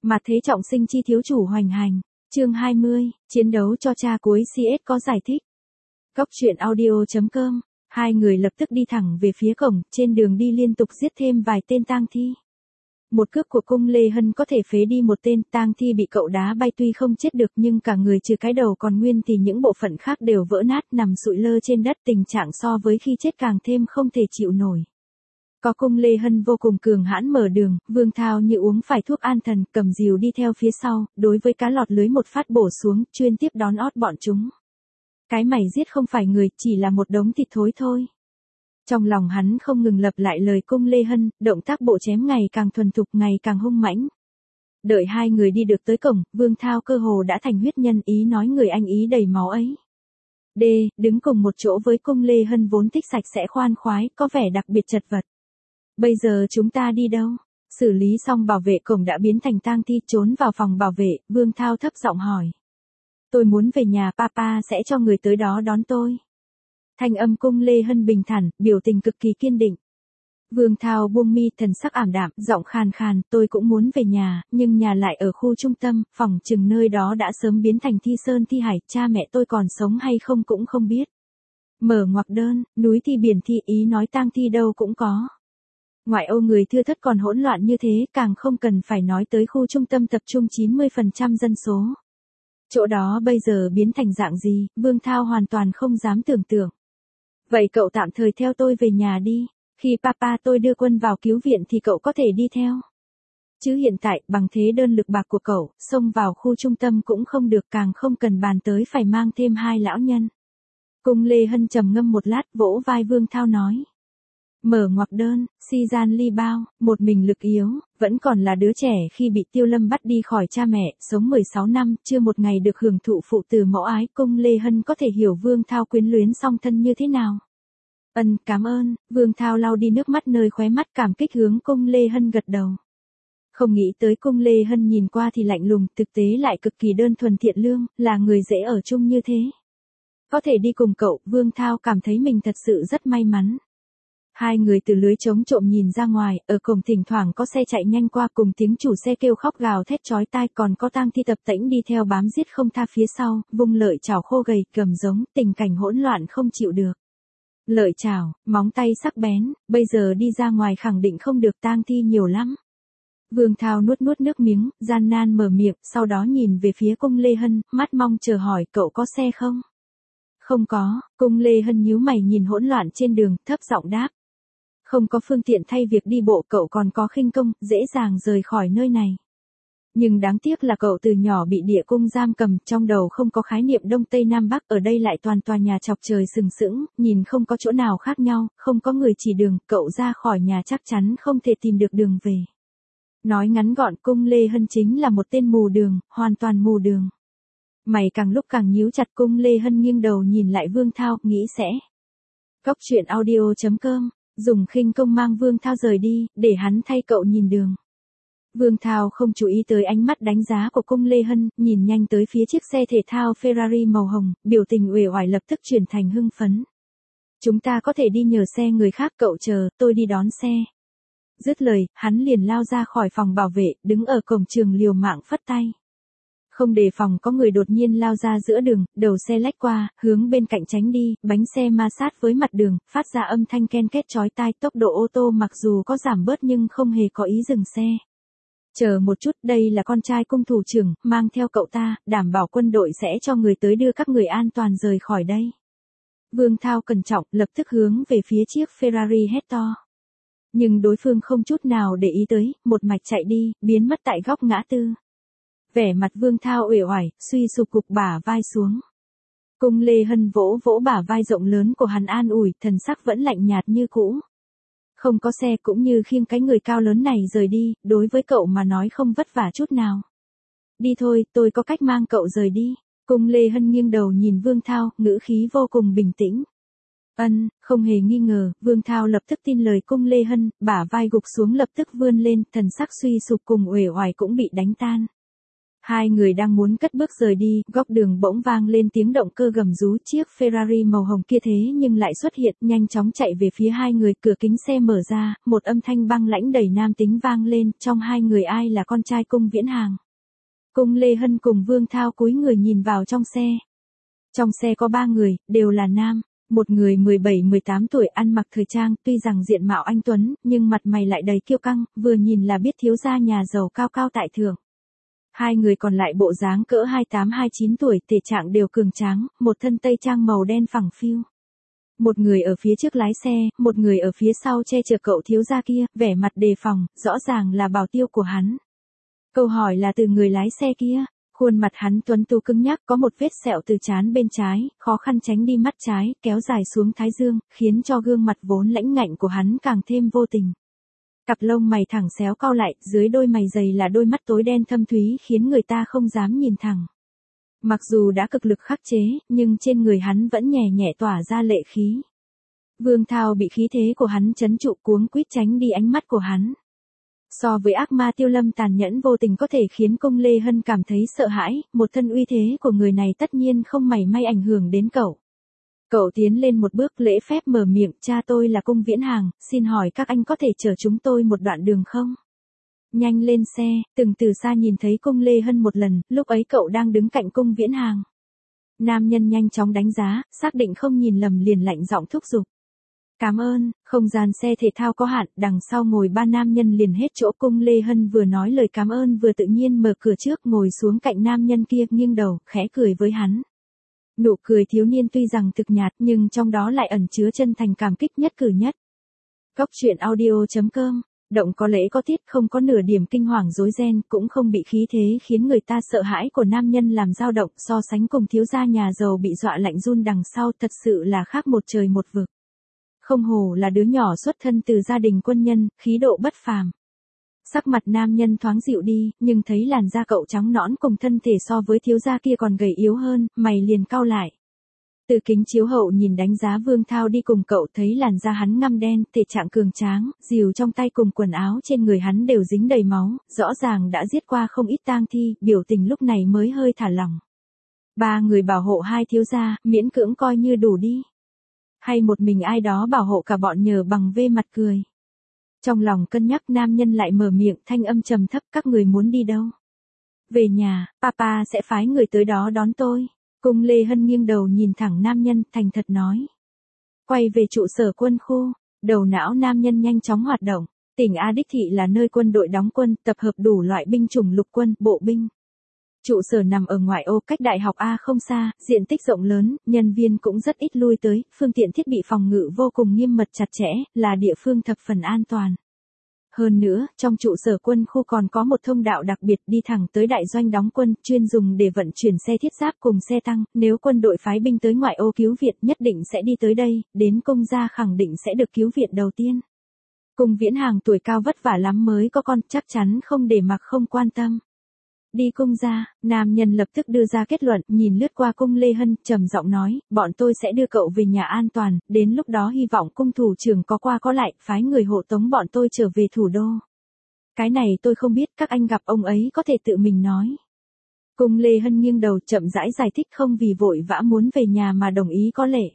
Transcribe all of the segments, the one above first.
Mà thế trọng sinh chi thiếu chủ hoành hành. Chương 20, chiến đấu cho cha cuối CS có giải thích. Góc truyện audio.com. Hai người lập tức đi thẳng về phía cổng, trên đường đi liên tục giết thêm vài tên tang thi. Một cước của cung Lê Hân có thể phế đi một tên tang thi bị cậu đá bay, tuy không chết được nhưng cả người trừ cái đầu còn nguyên thì những bộ phận khác đều vỡ nát nằm sụi lơ trên đất, tình trạng so với khi chết càng thêm không thể chịu nổi. Có cung Lê Hân vô cùng cường hãn mở đường, Vương Thao như uống phải thuốc an thần, cầm rìu đi theo phía sau, đối với cá lọt lưới một phát bổ xuống, chuyên tiếp đón ót bọn chúng. Cái mày giết không phải người, chỉ là một đống thịt thối thôi. Trong lòng hắn không ngừng lặp lại lời cung Lê Hân, động tác bộ chém ngày càng thuần thục, ngày càng hung mãnh. Đợi hai người đi được tới cổng, Vương Thao cơ hồ đã thành huyết nhân, ý nói người anh ý đầy máu ấy. Đứng cùng một chỗ với cung Lê Hân vốn thích sạch sẽ khoan khoái, có vẻ đặc biệt chật vật. Bây giờ chúng ta đi đâu? Xử lý xong bảo vệ cổng đã biến thành tang thi, trốn vào phòng bảo vệ, Vương Thao thấp giọng hỏi. Tôi muốn về nhà, papa sẽ cho người tới đó đón tôi. Thanh âm cung Lê Hân bình thản, biểu tình cực kỳ kiên định. Vương Thao buông mi, thần sắc ảm đạm, giọng khàn khàn, tôi cũng muốn về nhà, nhưng nhà lại ở khu trung tâm, phòng chừng nơi đó đã sớm biến thành thi sơn thi hải, cha mẹ tôi còn sống hay không cũng không biết. Mở ngoặc đơn, núi thi biển thi, ý nói tang thi đâu cũng có. Ngoại ô người thưa thớt còn hỗn loạn như thế, càng không cần phải nói tới khu trung tâm tập trung 90% dân số. Chỗ đó bây giờ biến thành dạng gì, Vương Thao hoàn toàn không dám tưởng tượng. Vậy cậu tạm thời theo tôi về nhà đi, khi papa tôi đưa quân vào cứu viện thì cậu có thể đi theo. Chứ hiện tại, bằng thế đơn lực bạc của cậu, xông vào khu trung tâm cũng không được, càng không cần bàn tới phải mang thêm hai lão nhân. Cung Lê Hân trầm ngâm một lát, vỗ vai Vương Thao nói. Mở ngoặc đơn, si gian ly bao, một mình lực yếu, vẫn còn là đứa trẻ khi bị Tiêu Lâm bắt đi khỏi cha mẹ, sống 16 năm, chưa một ngày được hưởng thụ phụ từ mẫu ái, cung Lê Hân có thể hiểu Vương Thao quyến luyến song thân như thế nào. Cảm ơn, Vương Thao lau đi nước mắt nơi khóe mắt, cảm kích hướng cung Lê Hân gật đầu. Không nghĩ tới cung Lê Hân nhìn qua thì lạnh lùng, thực tế lại cực kỳ đơn thuần thiện lương, là người dễ ở chung như thế. Có thể đi cùng cậu, Vương Thao cảm thấy mình thật sự rất may mắn. Hai người từ lưới chống trộm nhìn ra ngoài, ở cổng thỉnh thoảng có xe chạy nhanh qua, cùng tiếng chủ xe kêu khóc gào thét chói tai, còn có tang thi tập tễnh đi theo bám giết không tha phía sau, vung lợi chảo khô gầy, cầm giống, tình cảnh hỗn loạn không chịu được. Lợi chảo, móng tay sắc bén, bây giờ đi ra ngoài khẳng định không được, tang thi nhiều lắm. Vương Thao nuốt nước miếng, gian nan mở miệng, sau đó nhìn về phía cung Lê Hân, mắt mong chờ hỏi, cậu có xe không? Không có, cung Lê Hân nhíu mày nhìn hỗn loạn trên đường, thấp giọng đáp. Không có phương tiện thay việc đi bộ, cậu còn có khinh công, dễ dàng rời khỏi nơi này. Nhưng đáng tiếc là cậu từ nhỏ bị địa cung giam cầm, trong đầu không có khái niệm Đông Tây Nam Bắc, ở đây lại toàn tòa nhà chọc trời sừng sững, nhìn không có chỗ nào khác nhau, không có người chỉ đường, cậu ra khỏi nhà chắc chắn không thể tìm được đường về. Nói ngắn gọn, cung Lê Hân chính là một tên mù đường, hoàn toàn mù đường. Mày càng lúc càng nhíu chặt, cung Lê Hân nghiêng đầu nhìn lại Vương Thao, nghĩ sẽ. Góc truyện audio.com. Dùng khinh công mang Vương Thao rời đi, để hắn thay cậu nhìn đường. Vương Thao không chú ý tới ánh mắt đánh giá của cung Lê Hân, nhìn nhanh tới phía chiếc xe thể thao Ferrari màu hồng, biểu tình uể oải lập tức chuyển thành hưng phấn. Chúng ta có thể đi nhờ xe người khác, cậu chờ, tôi đi đón xe. Dứt lời, hắn liền lao ra khỏi phòng bảo vệ, đứng ở cổng trường liều mạng phất tay. Không đề phòng có người đột nhiên lao ra giữa đường, đầu xe lách qua, hướng bên cạnh tránh đi, bánh xe ma sát với mặt đường, phát ra âm thanh ken két chói tai, tốc độ ô tô mặc dù có giảm bớt nhưng không hề có ý dừng xe. Chờ một chút, đây là con trai cung thủ trưởng, mang theo cậu ta, đảm bảo quân đội sẽ cho người tới đưa các người an toàn rời khỏi đây. Vương Thao cẩn trọng, lập tức hướng về phía chiếc Ferrari hét to. Nhưng đối phương không chút nào để ý tới, một mạch chạy đi, biến mất tại góc ngã tư. Vẻ mặt Vương Thao uể oải, suy sụp gục bả vai xuống. Cung Lê Hân vỗ vỗ bả vai rộng lớn của hắn an ủi, thần sắc vẫn lạnh nhạt như cũ. Không có xe cũng như khiêng cái người cao lớn này rời đi, đối với cậu mà nói không vất vả chút nào. Đi thôi, tôi có cách mang cậu rời đi. Cung Lê Hân nghiêng đầu nhìn Vương Thao, ngữ khí vô cùng bình tĩnh. Không hề nghi ngờ, Vương Thao lập tức tin lời cung Lê Hân, bả vai gục xuống lập tức vươn lên, thần sắc suy sụp cùng uể oải cũng bị đánh tan. Hai người đang muốn cất bước rời đi, góc đường bỗng vang lên tiếng động cơ gầm rú, chiếc Ferrari màu hồng kia thế nhưng lại xuất hiện, nhanh chóng chạy về phía hai người, cửa kính xe mở ra, một âm thanh băng lãnh đầy nam tính vang lên, trong hai người ai là con trai Cung Viễn Hàng. Cung Lê Hân cùng Vương Thao cúi người nhìn vào trong xe. Trong xe có 3 người, đều là nam. Một người 17-18 tuổi ăn mặc thời trang, tuy rằng diện mạo anh tuấn, nhưng mặt mày lại đầy kiêu căng, vừa nhìn là biết thiếu gia nhà giàu cao cao tại thượng. Hai người còn lại bộ dáng cỡ 28-29 tuổi, thể trạng đều cường tráng, một thân tây trang màu đen phẳng phiu. Một người ở phía trước lái xe, một người ở phía sau che chở cậu thiếu gia kia, vẻ mặt đề phòng, rõ ràng là bảo tiêu của hắn. Câu hỏi là từ người lái xe kia. Khuôn mặt hắn tuấn tú cứng nhắc, có một vết sẹo từ trán bên trái, khó khăn tránh đi mắt trái, kéo dài xuống thái dương, khiến cho gương mặt vốn lãnh ngạnh của hắn càng thêm vô tình. Cặp lông mày thẳng xéo cau lại, dưới đôi mày dày là đôi mắt tối đen thâm thúy khiến người ta không dám nhìn thẳng. Mặc dù đã cực lực khắc chế, nhưng trên người hắn vẫn nhẹ nhẹ tỏa ra lệ khí. Vương Thao bị khí thế của hắn trấn trụ, cuống quýt tránh đi ánh mắt của hắn. So với ác ma Tiêu Lâm tàn nhẫn vô tình có thể khiến Cung Lê Hân cảm thấy sợ hãi, một thân uy thế của người này tất nhiên không mảy may ảnh hưởng đến cậu. Cậu tiến lên một bước lễ phép mở miệng, cha tôi là Cung Viễn Hàng, xin hỏi các anh có thể chở chúng tôi một đoạn đường không? Nhanh lên xe, từng từ xa nhìn thấy Cung Lê Hân một lần, lúc ấy cậu đang đứng cạnh Cung Viễn Hàng. Nam nhân nhanh chóng đánh giá, xác định không nhìn lầm liền lạnh giọng thúc giục. Cảm ơn, không gian xe thể thao có hạn, đằng sau ngồi 3 nam nhân liền hết chỗ. Cung Lê Hân vừa nói lời cảm ơn vừa tự nhiên mở cửa trước, ngồi xuống cạnh nam nhân kia, nghiêng đầu, khẽ cười với hắn. Nụ cười thiếu niên tuy rằng thực nhạt nhưng trong đó lại ẩn chứa chân thành cảm kích nhất cử nhất. Góc truyện audio.com, động có lẽ có tiết, không có nửa điểm kinh hoàng rối ren, cũng không bị khí thế khiến người ta sợ hãi của nam nhân làm dao động, so sánh cùng thiếu gia nhà giàu bị dọa lạnh run đằng sau, thật sự là khác một trời một vực. Không hổ là đứa nhỏ xuất thân từ gia đình quân nhân, khí độ bất phàm. Sắc mặt nam nhân thoáng dịu đi, nhưng thấy làn da cậu trắng nõn cùng thân thể so với thiếu gia kia còn gầy yếu hơn, mày liền cau lại. Từ kính chiếu hậu nhìn đánh giá Vương Thao đi cùng cậu, thấy làn da hắn ngăm đen, thể trạng cường tráng, rìu trong tay cùng quần áo trên người hắn đều dính đầy máu, rõ ràng đã giết qua không ít tang thi, biểu tình lúc này mới hơi thả lỏng. 3 người bảo hộ 2 thiếu gia, miễn cưỡng coi như đủ đi. Hay một mình ai đó bảo hộ cả bọn nhờ bằng vê mặt cười. Trong lòng cân nhắc nam nhân lại mở miệng, thanh âm trầm thấp, các người muốn đi đâu? Về nhà, papa sẽ phái người tới đó đón tôi. Cung Lê Hân nghiêng đầu nhìn thẳng nam nhân, thành thật nói. Quay về trụ sở quân khu, đầu não nam nhân nhanh chóng hoạt động. Tỉnh A Đích Thị là nơi quân đội đóng quân, tập hợp đủ loại binh chủng lục quân, bộ binh. Trụ sở nằm ở ngoại ô cách đại học A không xa, diện tích rộng lớn, nhân viên cũng rất ít lui tới, phương tiện thiết bị phòng ngự vô cùng nghiêm mật chặt chẽ, là địa phương thập phần an toàn. Hơn nữa, trong trụ sở quân khu còn có một thông đạo đặc biệt đi thẳng tới đại doanh đóng quân, chuyên dùng để vận chuyển xe thiết giáp cùng xe tăng, nếu quân đội phái binh tới ngoại ô cứu viện nhất định sẽ đi tới đây, đến Cung gia khẳng định sẽ được cứu viện đầu tiên. Cung Viễn Hàng tuổi cao vất vả lắm mới có con, chắc chắn không để mặc không quan tâm. Đi Cung gia, nam nhân lập tức đưa ra kết luận, nhìn lướt qua Cung Lê Hân, trầm giọng nói, bọn tôi sẽ đưa cậu về nhà an toàn, đến lúc đó hy vọng cung thủ trưởng có qua có lại, phái người hộ tống bọn tôi trở về thủ đô. Cái này tôi không biết, các anh gặp ông ấy có thể tự mình nói. Cung Lê Hân nghiêng đầu chậm rãi giải thích, không vì vội vã muốn về nhà mà đồng ý có lệ.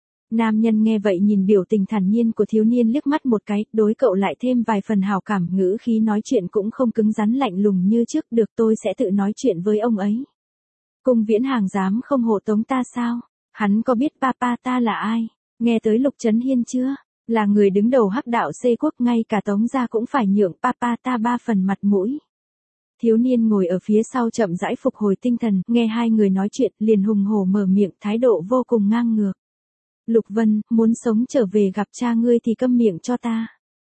Nam nhân nghe vậy nhìn biểu tình thản nhiên của thiếu niên liếc mắt một cái, đối cậu lại thêm vài phần hào cảm, ngữ khí nói chuyện cũng không cứng rắn lạnh lùng như trước, được tôi sẽ tự nói chuyện với ông ấy. Cung Viễn Hàng dám không hộ tống ta sao? Hắn có biết papa ta là ai? Nghe tới Lục Trấn Hiên chưa? Là người đứng đầu hắc đạo C quốc, ngay cả Tống gia cũng phải nhượng papa ta 3 phần mặt mũi. Thiếu niên ngồi ở phía sau chậm rãi phục hồi tinh thần, nghe hai người nói chuyện, liền hùng hổ mở miệng, thái độ vô cùng ngang ngược. Lục Vân, muốn sống trở về gặp cha ngươi thì câm miệng cho ta.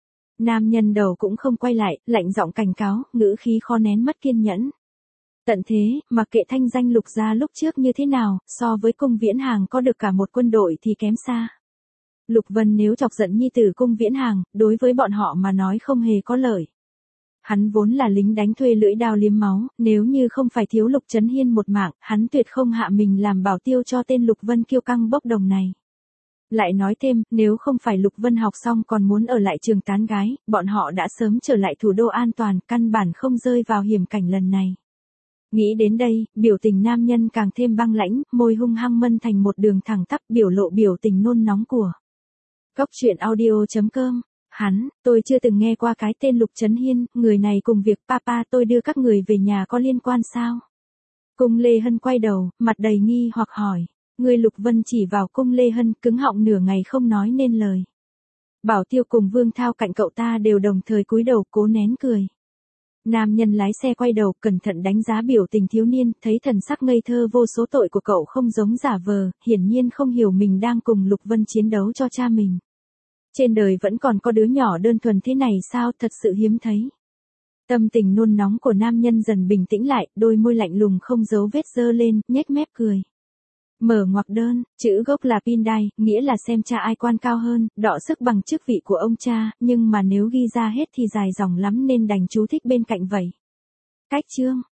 Nam nhân đầu cũng không quay lại, lạnh giọng cảnh cáo, ngữ khí khó nén mất kiên nhẫn. Tận thế, mặc kệ thanh danh Lục gia lúc trước như thế nào, so với Cung Viễn Hàng có được cả một quân đội thì kém xa. Lục Vân nếu chọc giận nhi tử Cung Viễn Hàng, đối với bọn họ mà nói không hề có lợi. Hắn vốn là lính đánh thuê lưỡi dao liếm máu, nếu như không phải thiếu Lục Trấn Hiên một mạng, hắn tuyệt không hạ mình làm bảo tiêu cho tên Lục Vân kiêu căng bốc đồng này. Lại nói thêm, nếu không phải Lục Vân học xong còn muốn ở lại trường tán gái, bọn họ đã sớm trở lại thủ đô an toàn, căn bản không rơi vào hiểm cảnh lần này. Nghĩ đến đây, biểu tình nam nhân càng thêm băng lãnh, môi hung hăng mân thành một đường thẳng tắp biểu lộ biểu tình nôn nóng của. Cốc truyện audio.com. Tôi chưa từng nghe qua cái tên Lục Trấn Hiên, người này cùng việc papa tôi đưa các người về nhà có liên quan sao? Cung Lê Hân quay đầu, mặt đầy nghi hoặc hỏi. Người Lục Vân chỉ vào Cung Lê Hân, cứng họng nửa ngày không nói nên lời. Bảo Tiêu cùng Vương Thao cạnh cậu ta đều đồng thời cúi đầu cố nén cười. Nam nhân lái xe quay đầu cẩn thận đánh giá biểu tình thiếu niên, thấy thần sắc ngây thơ vô số tội của cậu không giống giả vờ, hiển nhiên không hiểu mình đang cùng Lục Vân chiến đấu cho cha mình. Trên đời vẫn còn có đứa nhỏ đơn thuần thế này sao, thật sự hiếm thấy. Tâm tình nôn nóng của nam nhân dần bình tĩnh lại, đôi môi lạnh lùng không giấu vết dơ lên, nhếch mép cười. Mở ngoặc đơn, chữ gốc là Pindai, nghĩa là xem cha ai quan cao hơn, đọ sức bằng chức vị của ông cha, nhưng mà nếu ghi ra hết thì dài dòng lắm nên đành chú thích bên cạnh vậy. Cách chương.